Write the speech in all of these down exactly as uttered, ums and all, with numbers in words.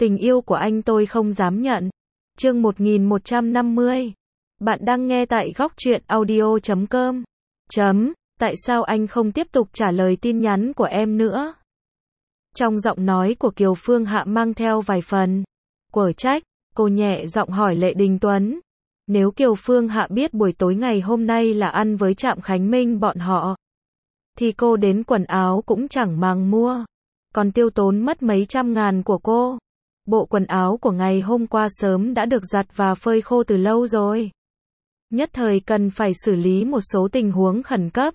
Tình yêu của anh tôi không dám nhận. Chương một nghìn một trăm năm mươi. Bạn đang nghe tại góc truyện audio chấm com. Chấm, tại sao anh không tiếp tục trả lời tin nhắn của em nữa? Trong giọng nói của Kiều Phương Hạ mang theo vài phần quở trách, cô nhẹ giọng hỏi Lệ Đình Tuấn. Nếu Kiều Phương Hạ biết buổi tối ngày hôm nay là ăn với Trạm Khánh Minh bọn họ, thì cô đến quần áo cũng chẳng màng mua, còn tiêu tốn mất mấy trăm ngàn của cô. Bộ quần áo của ngày hôm qua sớm đã được giặt và phơi khô từ lâu rồi. Nhất thời cần phải xử lý một số tình huống khẩn cấp.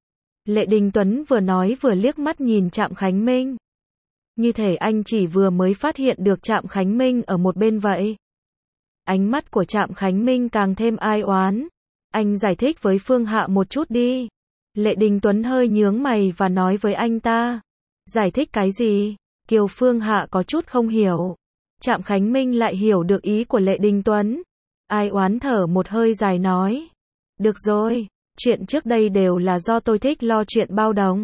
Lệ Đình Tuấn vừa nói vừa liếc mắt nhìn Trạm Khánh Minh. Như thể anh chỉ vừa mới phát hiện được Trạm Khánh Minh ở một bên vậy. Ánh mắt của Trạm Khánh Minh càng thêm ai oán. Anh giải thích với Phương Hạ một chút đi. Lệ Đình Tuấn hơi nhướng mày và nói với anh ta. Giải thích cái gì? Kiều Phương Hạ có chút không hiểu. Trạm Khánh Minh lại hiểu được ý của Lệ Đình Tuấn. Ai oán thở một hơi dài nói. Được rồi, chuyện trước đây đều là do tôi thích lo chuyện bao đồng.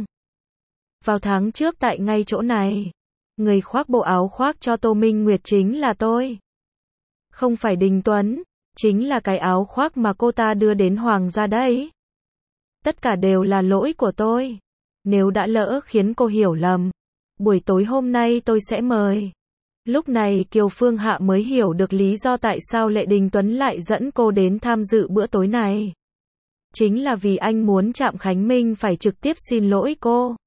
Vào tháng trước tại ngay chỗ này, người khoác bộ áo khoác cho Tô Minh Nguyệt chính là tôi. Không phải Đình Tuấn, chính là cái áo khoác mà cô ta đưa đến Hoàng gia đấy. Tất cả đều là lỗi của tôi. Nếu đã lỡ khiến cô hiểu lầm, buổi tối hôm nay tôi sẽ mời. Lúc này Kiều Phương Hạ mới hiểu được lý do tại sao Lệ Đình Tuấn lại dẫn cô đến tham dự bữa tối này. Chính là vì anh muốn Trạm Khánh Minh phải trực tiếp xin lỗi cô.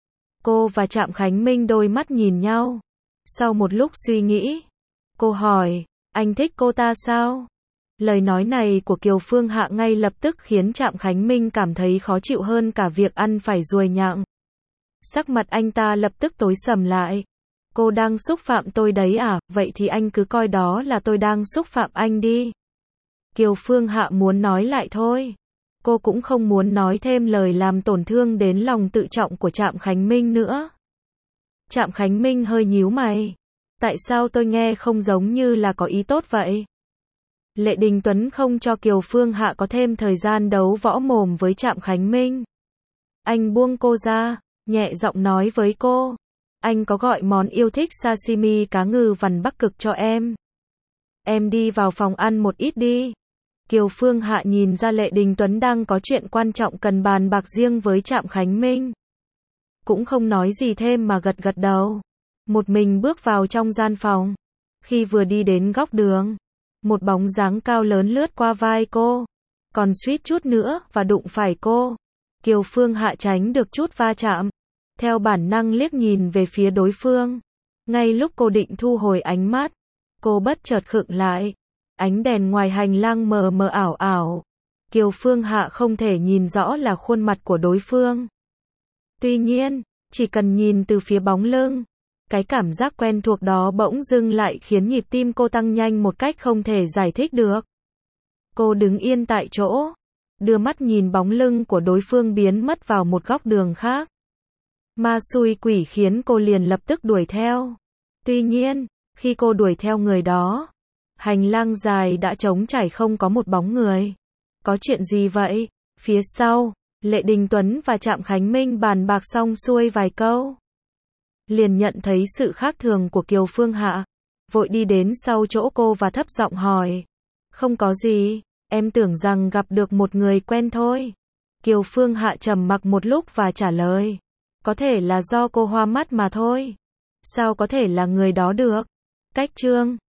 Cô và Trạm Khánh Minh đôi mắt nhìn nhau. Sau một lúc suy nghĩ, cô hỏi, anh thích cô ta sao? Lời nói này của Kiều Phương Hạ ngay lập tức khiến Trạm Khánh Minh cảm thấy khó chịu hơn cả việc ăn phải ruồi nhặng. Sắc mặt anh ta lập tức tối sầm lại. Cô đang xúc phạm tôi đấy à, vậy thì anh cứ coi đó là tôi đang xúc phạm anh đi. Kiều Phương Hạ muốn nói lại thôi. Cô cũng không muốn nói thêm lời làm tổn thương đến lòng tự trọng của Trạm Khánh Minh nữa. Trạm Khánh Minh hơi nhíu mày. Tại sao tôi nghe không giống như là có ý tốt vậy? Lệ Đình Tuấn không cho Kiều Phương Hạ có thêm thời gian đấu võ mồm với Trạm Khánh Minh. Anh buông cô ra, nhẹ giọng nói với cô. Anh có gọi món yêu thích sashimi cá ngừ vằn Bắc Cực cho em. Em đi vào phòng ăn một ít đi. Kiều Phương Hạ nhìn ra Lệ Đình Tuấn đang có chuyện quan trọng cần bàn bạc riêng với Trạm Khánh Minh. Cũng không nói gì thêm mà gật gật đầu. Một mình bước vào trong gian phòng. Khi vừa đi đến góc đường, một bóng dáng cao lớn lướt qua vai cô. Còn suýt chút nữa và đụng phải cô. Kiều Phương Hạ tránh được chút va chạm. Theo bản năng liếc nhìn về phía đối phương. Ngay lúc cô định thu hồi ánh mắt, cô bất chợt khựng lại. Ánh đèn ngoài hành lang mờ mờ ảo ảo. Kiều Phương Hạ không thể nhìn rõ là khuôn mặt của đối phương. Tuy nhiên, chỉ cần nhìn từ phía bóng lưng, cái cảm giác quen thuộc đó bỗng dưng lại khiến nhịp tim cô tăng nhanh một cách không thể giải thích được. Cô đứng yên tại chỗ, đưa mắt nhìn bóng lưng của đối phương biến mất vào một góc đường khác. Ma xui quỷ khiến cô liền lập tức đuổi theo. Tuy nhiên, khi cô đuổi theo người đó, hành lang dài đã trống trải không có một bóng người. Có chuyện gì vậy? Phía sau, Lệ Đình Tuấn và Trạm Khánh Minh bàn bạc xong xuôi vài câu. Liền nhận thấy sự khác thường của Kiều Phương Hạ. Vội đi đến sau chỗ cô và thấp giọng hỏi. Không có gì, em tưởng rằng gặp được một người quen thôi. Kiều Phương Hạ trầm mặc một lúc và trả lời. Có thể là do cô hoa mắt mà thôi. Sao có thể là người đó được? Cách chương